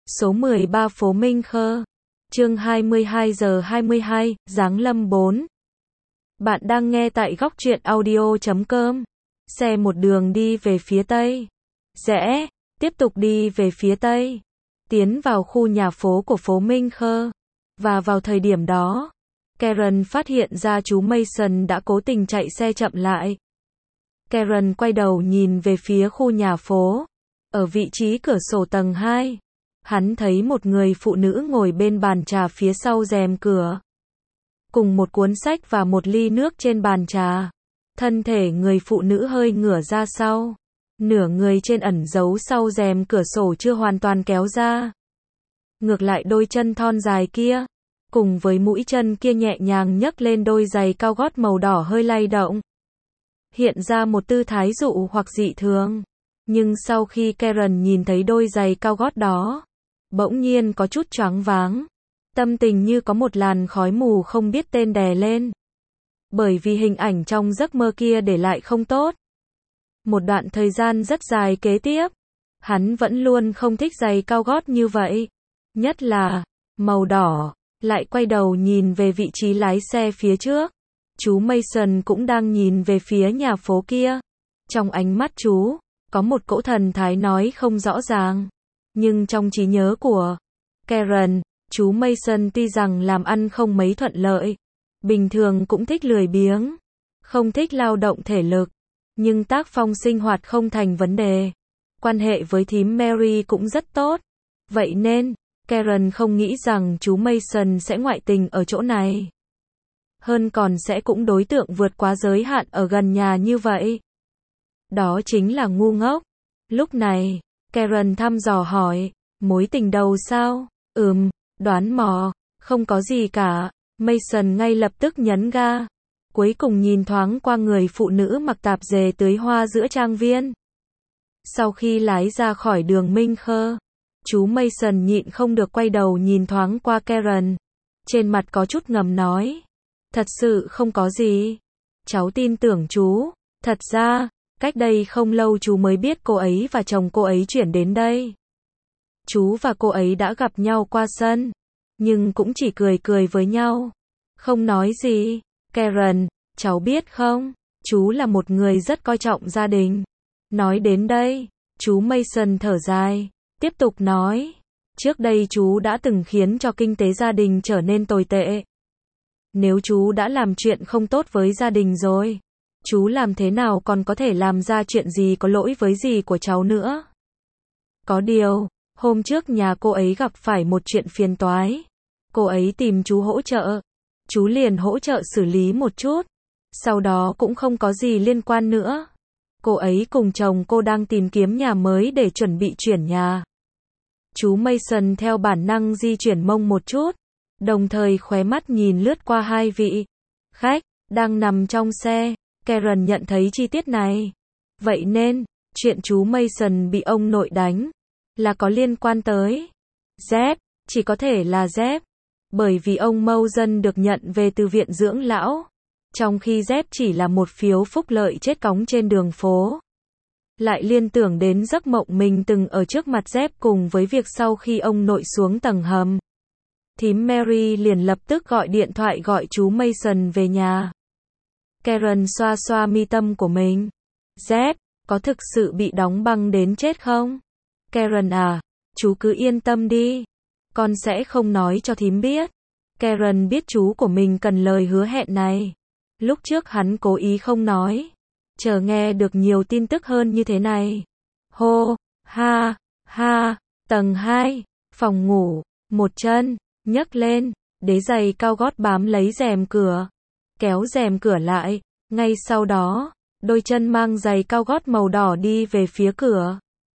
Số 13 phố Minh Khơ. Chương 22 giờ 22, Giáng lâm 4. Bạn đang nghe tại góc truyện audio.com. Xe một đường đi về phía tây. Rẽ, tiếp tục đi về phía tây. Tiến vào khu nhà phố của phố Minh Khơ. Và vào thời điểm đó, Karen phát hiện ra chú Mason đã cố tình chạy xe chậm lại. Karen quay đầu nhìn về phía khu nhà phố. Ở vị trí cửa sổ tầng 2. Hắn thấy một người phụ nữ ngồi bên bàn trà phía sau rèm cửa. Cùng một cuốn sách và một ly nước trên bàn trà. Thân thể người phụ nữ hơi ngửa ra sau. Nửa người trên ẩn giấu sau rèm cửa sổ chưa hoàn toàn kéo ra. Ngược lại đôi chân thon dài kia, cùng với mũi chân kia nhẹ nhàng nhấc lên đôi giày cao gót màu đỏ hơi lay động. Hiện ra một tư thái dụ hoặc dị thường. Nhưng sau khi Karen nhìn thấy đôi giày cao gót đó, bỗng nhiên có chút choáng váng. Tâm tình như có một làn khói mù không biết tên đè lên. Bởi vì hình ảnh trong giấc mơ kia để lại không tốt. Một đoạn thời gian rất dài kế tiếp, hắn vẫn luôn không thích giày cao gót như vậy. Nhất là, màu đỏ, lại quay đầu nhìn về vị trí lái xe phía trước. Chú Mason cũng đang nhìn về phía nhà phố kia. Trong ánh mắt chú, có một cỗ thần thái nói không rõ ràng. Nhưng trong trí nhớ của Karen, chú Mason tuy rằng làm ăn không mấy thuận lợi, bình thường cũng thích lười biếng, không thích lao động thể lực, nhưng tác phong sinh hoạt không thành vấn đề. Quan hệ với thím Mary cũng rất tốt. Vậy nên, Karen không nghĩ rằng chú Mason sẽ ngoại tình ở chỗ này. Hơn còn sẽ cũng đối tượng vượt quá giới hạn ở gần nhà như vậy. Đó chính là ngu ngốc. Lúc này, Karen thăm dò hỏi, mối tình đầu sao? Đoán mò, không có gì cả. Mason ngay lập tức nhấn ga. Cuối cùng nhìn thoáng qua người phụ nữ mặc tạp dề tưới hoa giữa trang viên. Sau khi lái ra khỏi đường Minh Khơ, chú Mason nhịn không được quay đầu nhìn thoáng qua Karen. Trên mặt có chút ngầm nói, thật sự không có gì. Cháu tin tưởng chú. Thật ra, cách đây không lâu chú mới biết cô ấy và chồng cô ấy chuyển đến đây. Chú và cô ấy đã gặp nhau qua sân, nhưng cũng chỉ cười cười với nhau, không nói gì. Karen, cháu biết không, chú là một người rất coi trọng gia đình. Nói đến đây, chú Mason thở dài, tiếp tục nói, trước đây chú đã từng khiến cho kinh tế gia đình trở nên tồi tệ. Nếu chú đã làm chuyện không tốt với gia đình rồi, chú làm thế nào còn có thể làm ra chuyện gì có lỗi với gì của cháu nữa. Có điều, hôm trước nhà cô ấy gặp phải một chuyện phiền toái. Cô ấy tìm chú hỗ trợ. Chú liền hỗ trợ xử lý một chút. Sau đó cũng không có gì liên quan nữa. Cô ấy cùng chồng cô đang tìm kiếm nhà mới để chuẩn bị chuyển nhà. Chú Mason theo bản năng di chuyển mông một chút, đồng thời khóe mắt nhìn lướt qua hai vị khách đang nằm trong xe. Karen nhận thấy chi tiết này. Vậy nên, chuyện chú Mason bị ông nội đánh là có liên quan tới Dép, chỉ có thể là Dép. Bởi vì ông Mason được nhận về từ viện dưỡng lão, trong khi Dép chỉ là một phiếu phúc lợi chết cóng trên đường phố. Lại liên tưởng đến giấc mộng mình từng ở trước mặt Dép cùng với việc sau khi ông nội xuống tầng hầm. Thím Mary liền lập tức gọi điện thoại gọi chú Mason về nhà. Karen xoa xoa mi tâm của mình. Dép, có thực sự bị đóng băng đến chết không? Karen à, chú cứ yên tâm đi. Con sẽ không nói cho thím biết. Karen biết chú của mình cần lời hứa hẹn này. Lúc trước hắn cố ý không nói. Chờ nghe được nhiều tin tức hơn như thế này. Hô, ha, ha, tầng 2, phòng ngủ, một chân, nhấc lên, đế giày cao gót bám lấy rèm cửa. Kéo rèm cửa lại, ngay sau đó, đôi chân mang giày cao gót màu đỏ đi về phía cửa.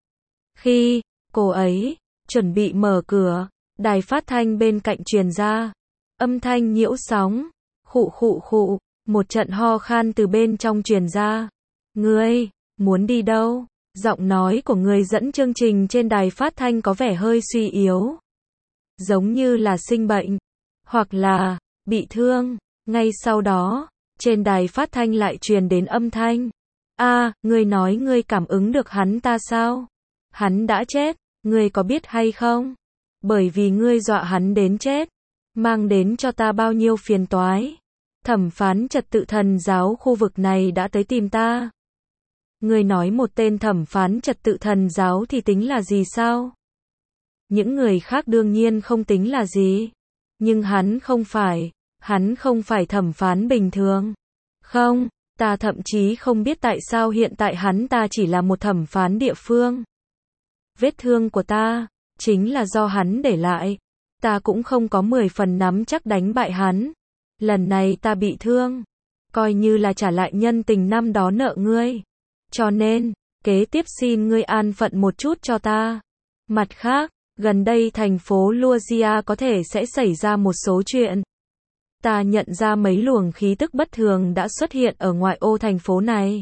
Khi cô ấy chuẩn bị mở cửa, đài phát thanh bên cạnh truyền ra âm thanh nhiễu sóng, khụ khụ khụ, một trận ho khan từ bên trong truyền ra. Ngươi muốn đi đâu? Giọng nói của người dẫn chương trình trên đài phát thanh có vẻ hơi suy yếu, giống như là sinh bệnh hoặc là bị thương. Ngay sau đó, trên đài phát thanh lại truyền đến âm thanh. Ngươi nói ngươi cảm ứng được hắn ta sao? Hắn đã chết, ngươi có biết hay không? Bởi vì ngươi dọa hắn đến chết, mang đến cho ta bao nhiêu phiền toái. Thẩm phán trật tự thần giáo khu vực này đã tới tìm ta. Ngươi nói một tên thẩm phán trật tự thần giáo thì tính là gì sao? Những người khác đương nhiên không tính là gì. Nhưng hắn không phải thẩm phán bình thường. Không, ta thậm chí không biết tại sao hiện tại hắn ta chỉ là một thẩm phán địa phương. Vết thương của ta, chính là do hắn để lại. Ta cũng không có 10 phần nắm chắc đánh bại hắn. Lần này ta bị thương, coi như là trả lại nhân tình năm đó nợ ngươi. Cho nên, kế tiếp xin ngươi an phận một chút cho ta. Mặt khác, gần đây thành phố Lucia có thể sẽ xảy ra một số chuyện. Ta nhận ra mấy luồng khí tức bất thường đã xuất hiện ở ngoại ô thành phố này.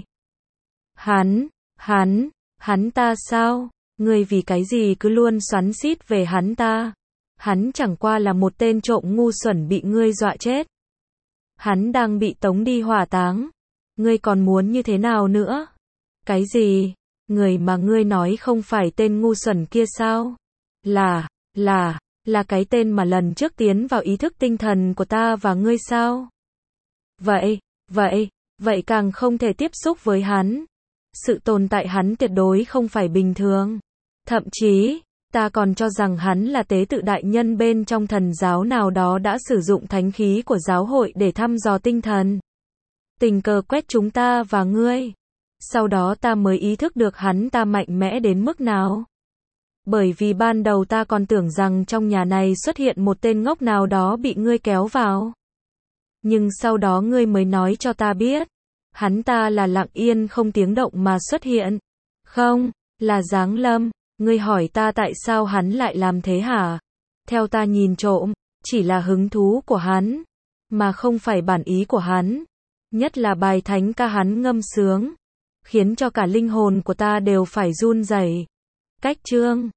Hắn ta sao? Ngươi vì cái gì cứ luôn xoắn xít về hắn ta? Hắn chẳng qua là một tên trộm ngu xuẩn bị ngươi dọa chết. Hắn đang bị tống đi hỏa táng. Ngươi còn muốn như thế nào nữa? Cái gì? Người mà ngươi nói không phải tên ngu xuẩn kia sao? Là cái tên mà lần trước tiến vào ý thức tinh thần của ta và ngươi sao? Vậy càng không thể tiếp xúc với hắn. Sự tồn tại hắn tuyệt đối không phải bình thường. Thậm chí, ta còn cho rằng hắn là tế tự đại nhân bên trong thần giáo nào đó đã sử dụng thánh khí của giáo hội để thăm dò tinh thần. Tình cờ quét chúng ta và ngươi. Sau đó ta mới ý thức được hắn ta mạnh mẽ đến mức nào. Bởi vì ban đầu ta còn tưởng rằng trong nhà này xuất hiện một tên ngốc nào đó bị ngươi kéo vào. Nhưng sau đó ngươi mới nói cho ta biết, hắn ta là lặng yên không tiếng động mà xuất hiện. Không, là giáng lâm. Ngươi hỏi ta tại sao hắn lại làm thế hả? Theo ta nhìn trộm, chỉ là hứng thú của hắn, mà không phải bản ý của hắn. Nhất là bài thánh ca hắn ngâm sướng, khiến cho cả linh hồn của ta đều phải run rẩy. Cách chương